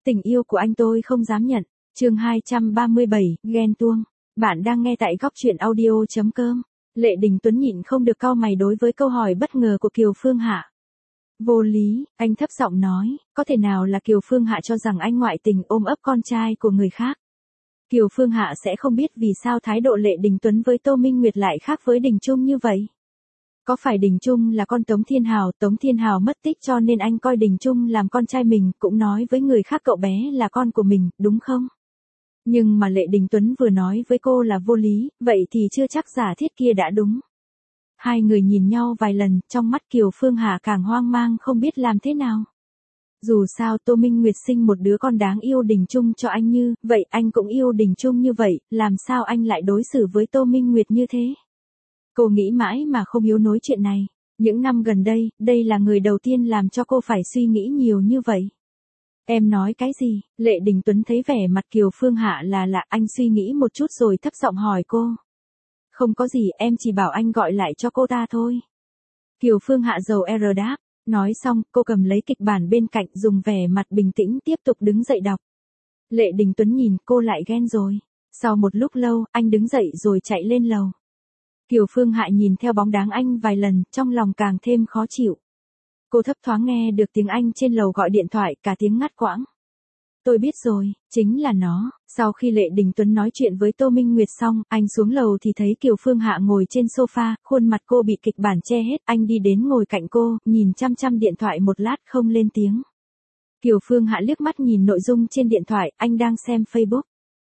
Tình yêu của anh tôi không dám nhận. Chương 237, ghen tuông. Bạn đang nghe tại góc truyện audio.com. Lệ Đình Tuấn nhịn không được cau mày đối với câu hỏi bất ngờ của Kiều Phương Hạ. Vô lý, anh thấp giọng nói, có thể nào là Kiều Phương Hạ cho rằng anh ngoại tình ôm ấp con trai của người khác. Kiều Phương Hạ sẽ không biết vì sao thái độ Lệ Đình Tuấn với Tô Minh Nguyệt lại khác với Đình Trung như vậy. Có phải Đình Trung là con Tống Thiên Hào mất tích cho nên anh coi Đình Trung làm con trai mình, cũng nói với người khác cậu bé là con của mình, đúng không? Nhưng mà Lệ Đình Tuấn vừa nói với cô là vô lý, vậy thì chưa chắc giả thiết kia đã đúng. Hai người nhìn nhau vài lần, trong mắt Kiều Phương Hạ càng hoang mang không biết làm thế nào. Dù sao Tô Minh Nguyệt sinh một đứa con đáng yêu Đình Trung cho anh như, vậy anh cũng yêu Đình Trung như vậy, làm sao anh lại đối xử với Tô Minh Nguyệt như thế? Cô nghĩ mãi mà không hiếu nối chuyện này. Những năm gần đây, đây là người đầu tiên làm cho cô phải suy nghĩ nhiều như vậy. Em nói cái gì? Lệ Đình Tuấn thấy vẻ mặt Kiều Phương Hạ là lạ, anh suy nghĩ một chút rồi thấp giọng hỏi cô. Không có gì, em chỉ bảo anh gọi lại cho cô ta thôi. Kiều Phương Hạ dầu R đáp. Nói xong, cô cầm lấy kịch bản bên cạnh dùng vẻ mặt bình tĩnh tiếp tục đứng dậy đọc. Lệ Đình Tuấn nhìn cô lại ghen rồi. Sau một lúc lâu, anh đứng dậy rồi chạy lên lầu. Kiều Phương Hạ nhìn theo bóng dáng anh vài lần, trong lòng càng thêm khó chịu. Cô thấp thoáng nghe được tiếng anh trên lầu gọi điện thoại, cả tiếng ngắt quãng. Tôi biết rồi, chính là nó. Sau khi Lệ Đình Tuấn nói chuyện với Tô Minh Nguyệt xong, anh xuống lầu thì thấy Kiều Phương Hạ ngồi trên sofa, khuôn mặt cô bị kịch bản che hết. Anh đi đến ngồi cạnh cô, nhìn chăm chăm điện thoại một lát không lên tiếng. Kiều Phương Hạ liếc mắt nhìn nội dung trên điện thoại, anh đang xem Facebook.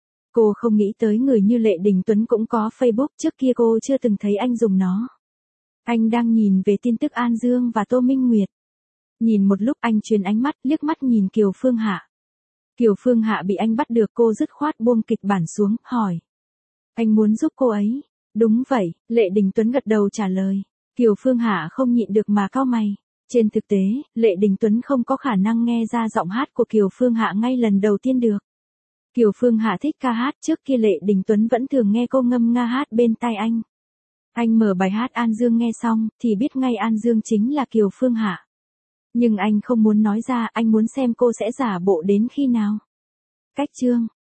Cô không nghĩ tới người như Lệ Đình Tuấn cũng có Facebook, trước kia cô chưa từng thấy anh dùng nó. Anh đang nhìn về tin tức An Dương và Tô Minh Nguyệt. Nhìn một lúc anh chuyển ánh mắt, liếc mắt nhìn Kiều Phương Hạ. Kiều Phương Hạ bị anh bắt được, cô dứt khoát buông kịch bản xuống, hỏi. Anh muốn giúp cô ấy? Đúng vậy, Lệ Đình Tuấn gật đầu trả lời. Kiều Phương Hạ không nhịn được mà cau mày. Trên thực tế, Lệ Đình Tuấn không có khả năng nghe ra giọng hát của Kiều Phương Hạ ngay lần đầu tiên được. Kiều Phương Hạ thích ca hát, trước kia Lệ Đình Tuấn vẫn thường nghe cô ngâm nga hát bên tai anh. Anh mở bài hát An Dương nghe xong, thì biết ngay An Dương chính là Kiều Phương Hạ. Nhưng anh không muốn nói ra, anh muốn xem cô sẽ giả bộ đến khi nào. Cách chương.